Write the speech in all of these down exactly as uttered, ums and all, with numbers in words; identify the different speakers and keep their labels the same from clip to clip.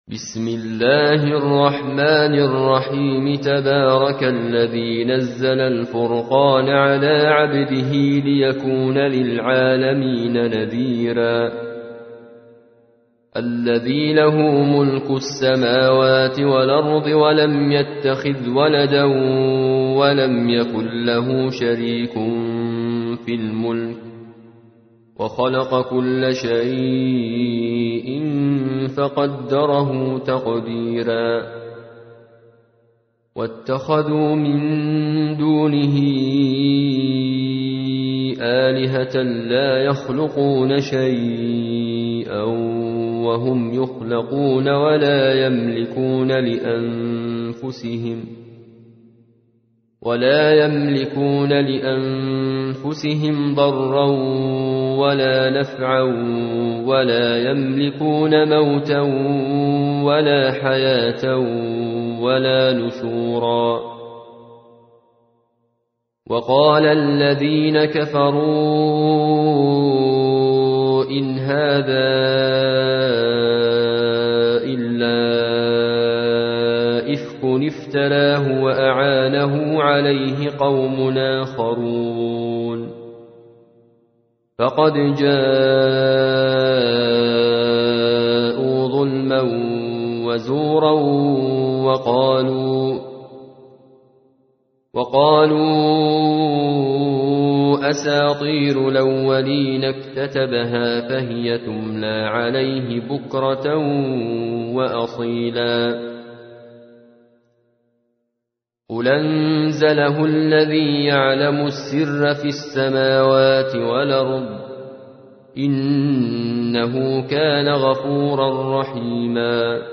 Speaker 1: بسم الله الرحمن الرحيم تبارك الذي نزل الفرقان على عبده ليكون للعالمين نذيرا الذي له ملك السماوات والأرض ولم يتخذ ولدا ولم يكن له شريك في الملك وخلق كل شيء فقدره تقديرا واتخذوا من دونه آلهة لا يخلقون شيئا وهم يخلقون ولا يملكون لأنفسهم ولا يملكون لأنفسهم ضرا ولا نفعا ولا يملكون موتا ولا حياة ولا نشورا وقال الذين كفروا إن هذا إلا إفك افتراه وأعانه عليه قوم آخرون فقد جاءوا ظلما وزورا وقالوا وقالوا أساطير الأولين اكتتبها فهي تملى عليه بكرة وأصيلا قل أنزله الذي يعلم السر في السماوات والأرض إنه كان غفورا رحيما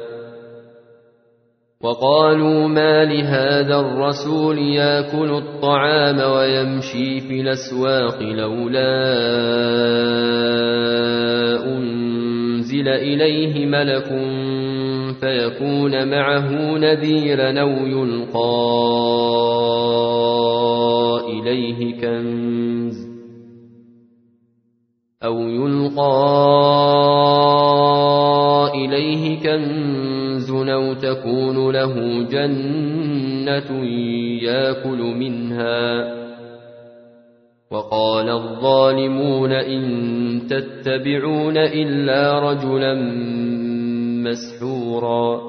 Speaker 1: وقالوا ما لهذا الرسول يأكل الطعام ويمشي في الأسواق لولا أنزل إليه ملك فيكون معه نذيرا أو يلقى إليه كنز أو يلقى إليه كنز أو تكون له جنة يأكل منها وقال الظالمون إن تتبعون إلا رجلا مسحورا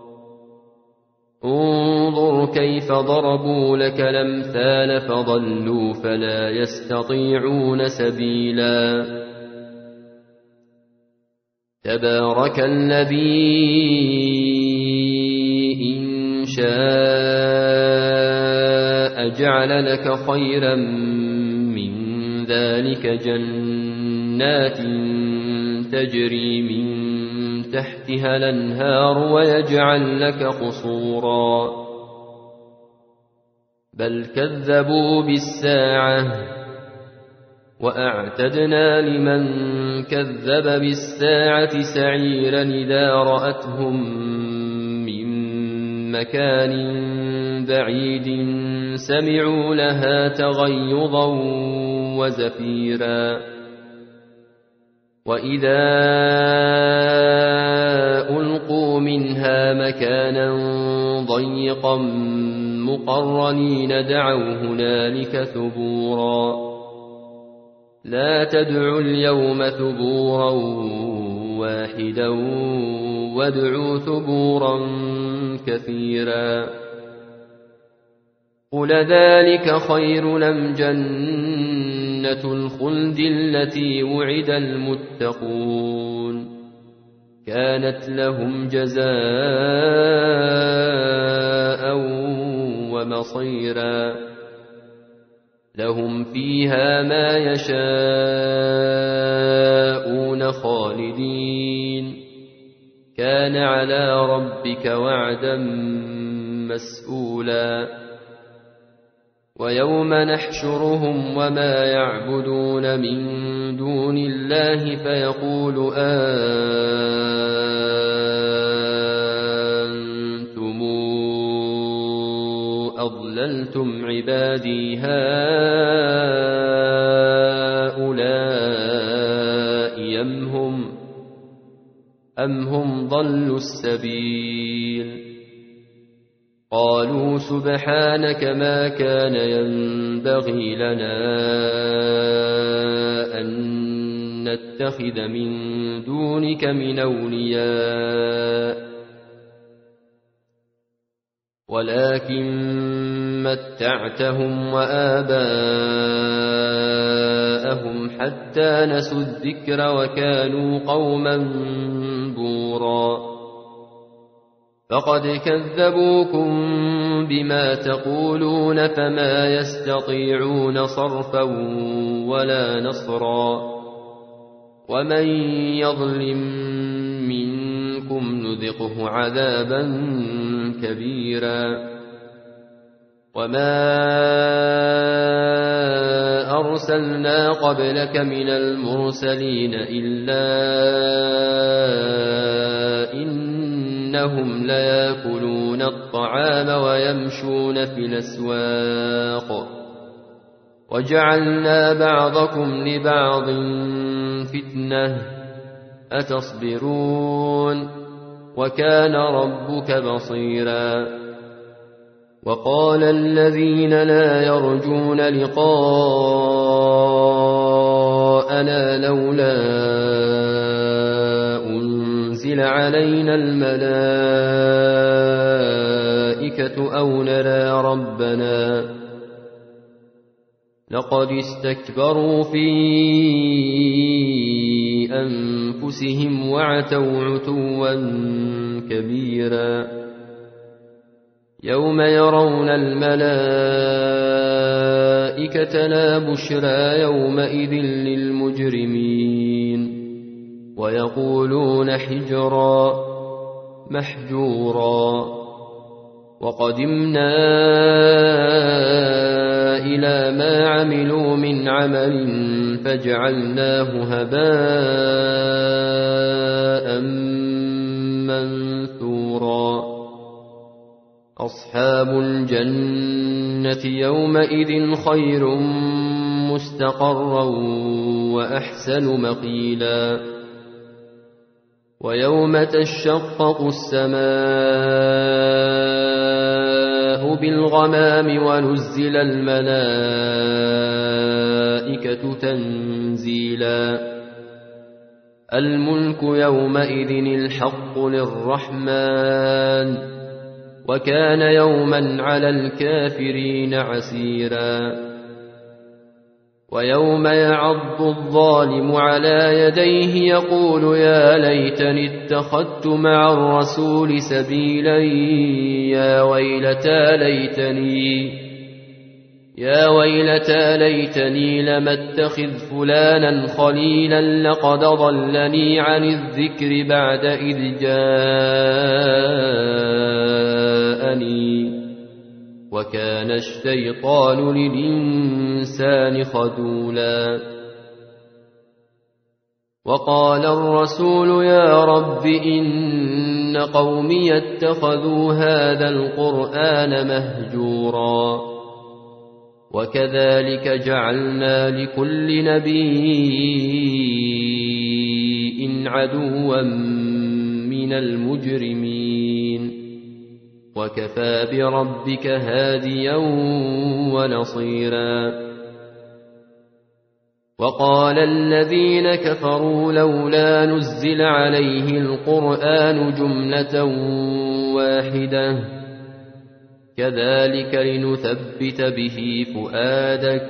Speaker 1: انظر كيف ضربوا لك الأمثال فضلوا فلا يستطيعون سبيلا تبارك الذي إن شاء جعل لك خيرا من ذلك جنات تجري من تحتها الأنهار ويجعل لك قصورا بل كذبوا بالساعة وأعتدنا لمن كذب بالساعة سعيرا إذا رأتهم من مكان بعيد سمعوا لها تغيظا وزفيرا وإذا ألقوا منها مكانا ضيقا مقرنين دعوا هنالك ثبورا لا تدعوا اليوم ثبورا واحدا وادعوا ثبورا كثيرا قل ذلك خير أم جنة الخلد التي وعد المتقون كانت لهم جزاء ومصيرا لهم فيها ما يشاءون خالدين كان على ربك وعدا مسئولا ويوم نحشرهم وما يعبدون من دون الله فيقول أنتم أضللتم عبادي هؤلاء أم هم أم هم ضلوا السبيل قالوا سبحانك ما كان ينبغي لنا أن نتخذ من دونك من أولياء ولكن متعتهم وآباءهم حتى نسوا الذكر وكانوا قوما بورا فقد كذبوكم بما تقولون فما يستطيعون صرفا ولا نصرا ومن يظلم منكم نذقه عذابا كبيرا وما أرسلنا قبلك من المرسلين إلا إنهم ليأكلون الطعام ويمشون في الأسواق وجعلنا بعضكم لبعض فتنة أتصبرون وكان ربك بصيرا وقال الذين لا يرجون لقاءنا لولا أنزل علينا الملائكة أو نرى ربنا لقد استكبروا في أنفسهم وعتوا عتوا كبيرا يوم يرون الملائكة لا بشرى يومئذ للمجرمين ويقولون حجرا محجورا وقدمنا إلى ما عملوا من عمل فجعلناه هباء منثورا أصحاب الجنة يومئذ خير مستقرا وأحسن مقيلا ويوم تشقق السماء بالغمام ونزل الملائكة تنزيلا الملك يومئذ الحق للرحمن وكان يوما على الكافرين عسيرا ويوم يعض الظالم على يديه يقول يا ليتني اتخذت مع الرسول سبيلا يا ويلتى ليتني يا ويلتى ليتني لم اتخذ فلانا خليلا لقد ضلني عن الذكر بعد إذ جاءني وكان الشيطان للإنسان خذولا وقال الرسول يا رب إن قومي اتخذوا هذا القرآن مهجورا وكذلك جعلنا لكل نبي عدوا من المجرمين وكفى بربك هاديا ونصيرا وقال الذين كفروا لولا نزل عليه القرآن جملة واحدة كذلك لنثبت به فؤادك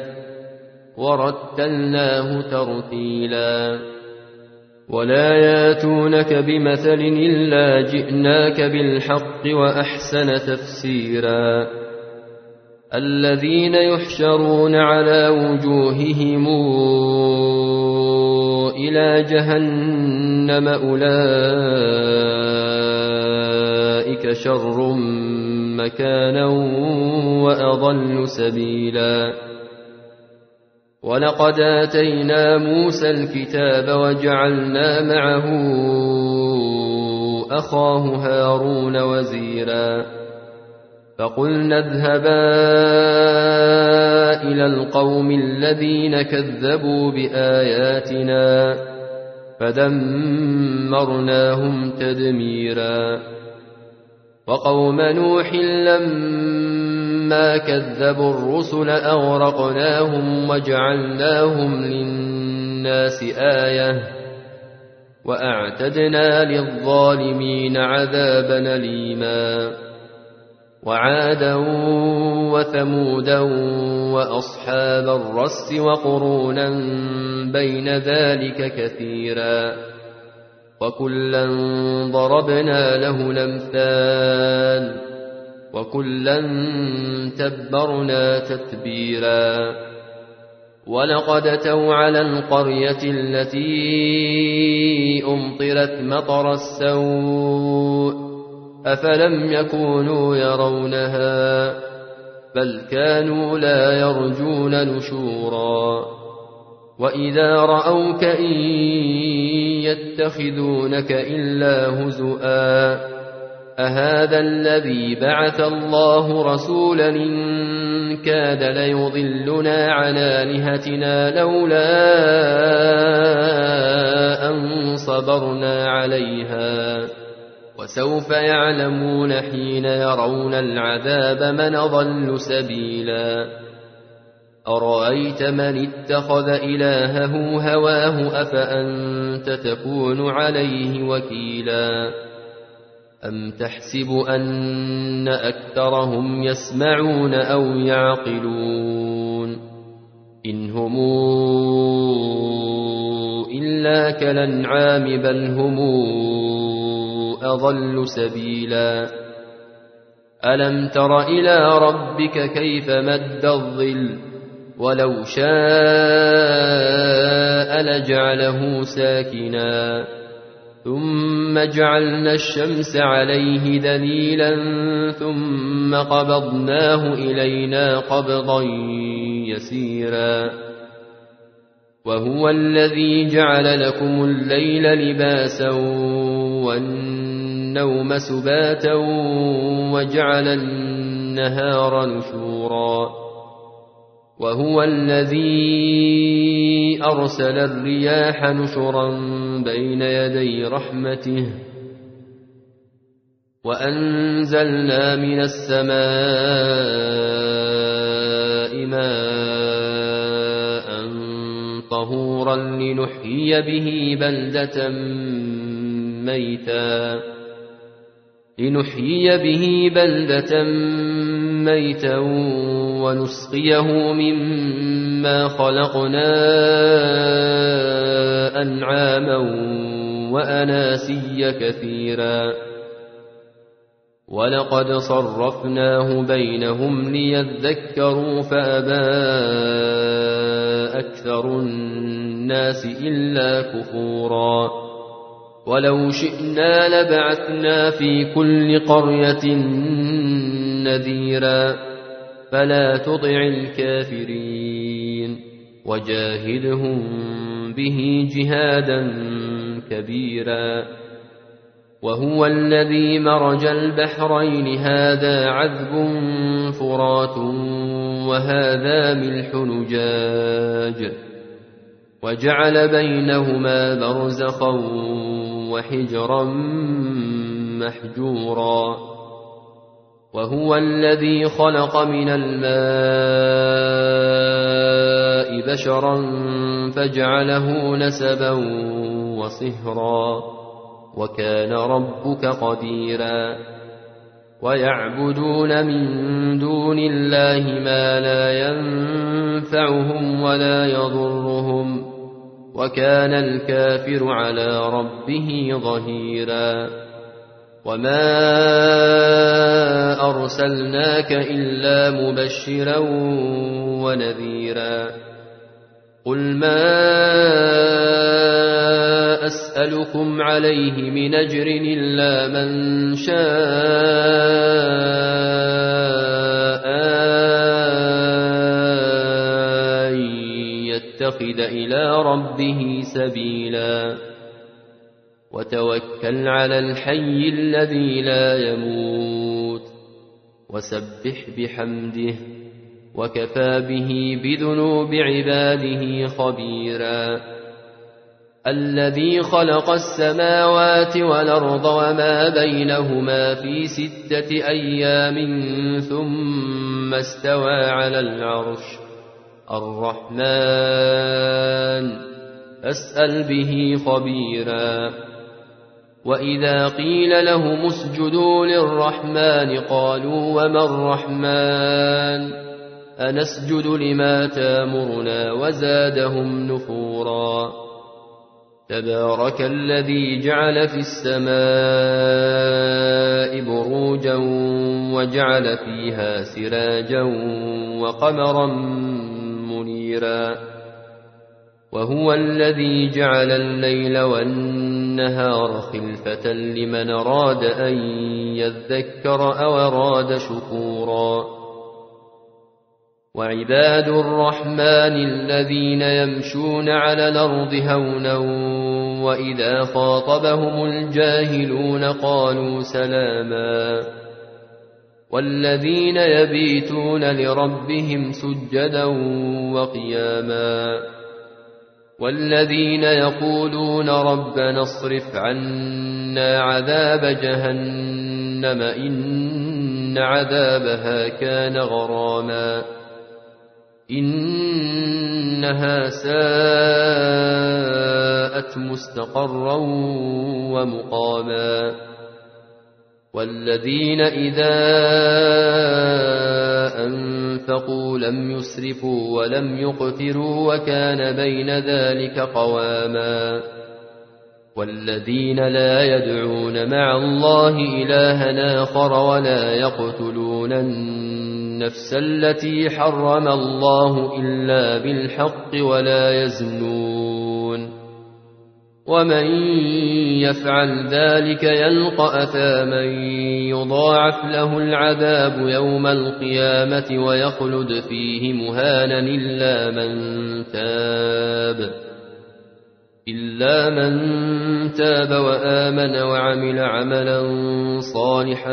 Speaker 1: ورتلناه ترتيلا ولا ياتونك بمثل إلا جئناك بالحق وأحسن تفسيرا الذين يحشرون على وجوههم إلى جهنم أولئك شر مكانا وأضل سبيلا ولقد آتينا موسى الكتاب وجعلنا معه أخاه هارون وزيرا فقلنا اذهبا إلى القوم الذين كذبوا بآياتنا فدمرناهم تدميرا وقوم نوح لما كذبوا الرسل أغرقناهم وجعلناهم للناس آية وأعتدنا للظالمين عذابا أليما وعادا وثمودا وأصحاب الرس وقرونا بين ذلك كثيرا وكلا ضربنا له الأمثال وكلا تبرنا تتبيرا ولقد أتوا على القرية التي أمطرت مطر السوء أفلم يكونوا يرونها بل كانوا لا يرجون نشورا وإذا رأوك إن يتخذونك إلا هزؤا أهذا الذي بعث الله رسولا إن كاد ليضلنا عن آلهتنا لولا أن صبرنا عليها وسوف يعلمون حين يرون العذاب من أضل سبيلا أرأيت من اتخذ إلهه هواه أفأنت تكون عليه وكيلا أم تحسب أن أكثرهم يسمعون أو يعقلون إن هم إلا كالأنعام بل هم أضل سبيلا ألم تر إلى ربك كيف مد الظل ولو شاء لجعله ساكنا ثم جعلنا الشمس عليه دليلا ثم قبضناه إلينا قبضا يسيرا وهو الذي جعل لكم الليل لباسا والنوم سباتا وجعل النهار نشورا وهو الذي أرسل الرياح نشرا بين يدي رحمته وأنزلنا من السماء ماء طهورا لنحيي به بلدة ميتا لنحيي به بلدة ميتا ونسقيه مما خلقنا أنعاما وأناسيا كثيرا ولقد صرفناه بينهم ليذكروا فأبى أكثر الناس إلا كفورا ولو شئنا لبعثنا في كل قرية نذيرا فلا تطع الكافرين وجاهدهم به جهادا كبيرا وهو الذي مرج البحرين هذا عذب فرات وهذا ملح نجاج وجعل بينهما برزخا وحجرا محجورا وهو الذي خلق من الماء بشرا فجعله نسبا وصهرا وكان ربك قديرا ويعبدون من دون الله ما لا ينفعهم ولا يضرهم وكان الكافر على ربه ظهيرا وما أرسلناك إلا مبشرا ونذيرا قل ما أسألكم عليه من أجر إلا من شاء أن يتخذ إلى ربه سبيلا وتوكل على الحي الذي لا يموت وسبح بحمده وكفى به بذنوب عباده خبيرا الذي خلق السماوات والأرض وما بينهما في ستة أيام ثم استوى على العرش الرحمن فاسأل به خبيرا. وإذا قيل لهم اسجدوا للرحمن قالوا وما الرحمن أنسجد لما تامرنا وزادهم نفورا. تبارك الذي جعل في السماء بروجا وجعل فيها سراجا وقمرا منيرا. وهو الذي جعل الليل والنهار خلفة لمن أراد أن يذكر أو أراد شكورا. وعباد الرحمن الذين يمشون على الأرض هونا وإذا خاطبهم الجاهلون قالوا سلاما. والذين يبيتون لربهم سجدا وقياما. والذين يقولون ربنا اصرف عنا عذاب جهنم إن عذابها كان غراما إنها ساءت مستقرا ومقاما. والذين إذا أنفقوا لم يسرفوا ولم يقتروا وكان بين ذلك قواما. والذين لا يدعون مع الله إلها آخر ولا يقتلون النفس التي حرم الله إلا بالحق ولا يزنون ومن يفعل ذلك يلقى أثاما يضاعف له العذاب يوم القيامة ويخلد فيه مهانا إلا من تاب إلا من تاب وآمن وعمل عملا صالحا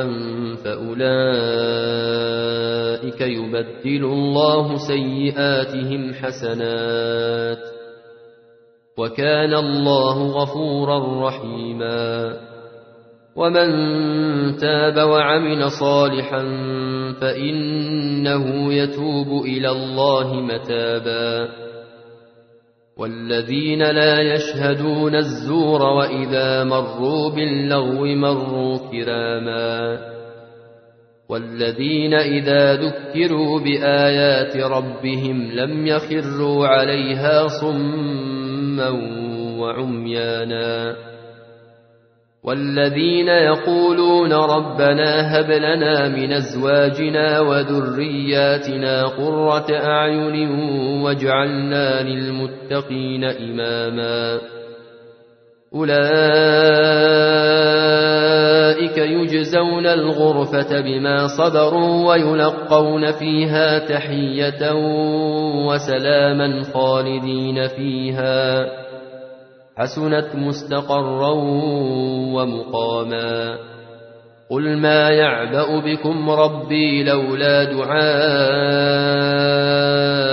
Speaker 1: فأولئك يبدل الله سيئاتهم حسنات وكان الله غفورا رحيما. ومن تاب وعمل صالحا فإنه يتوب إلى الله متابا. والذين لا يشهدون الزور وإذا مروا باللغو مروا كراما. والذين إذا ذكروا بآيات ربهم لم يخروا عليها صما وعميانا. والذين يقولون ربنا هب لنا من أزواجنا وذرياتنا قرة أعين واجعلنا للمتقين إماما. أولئك يجزون الغرفة بما صبروا ويلقون فيها تحية وسلاما خالدين فيها حسنت مستقرا ومقاما. قل ما يعبأ بكم ربي لولا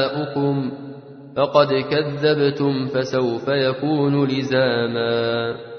Speaker 1: دعاؤكم فقد كذبتم فسوف يكون لزاما.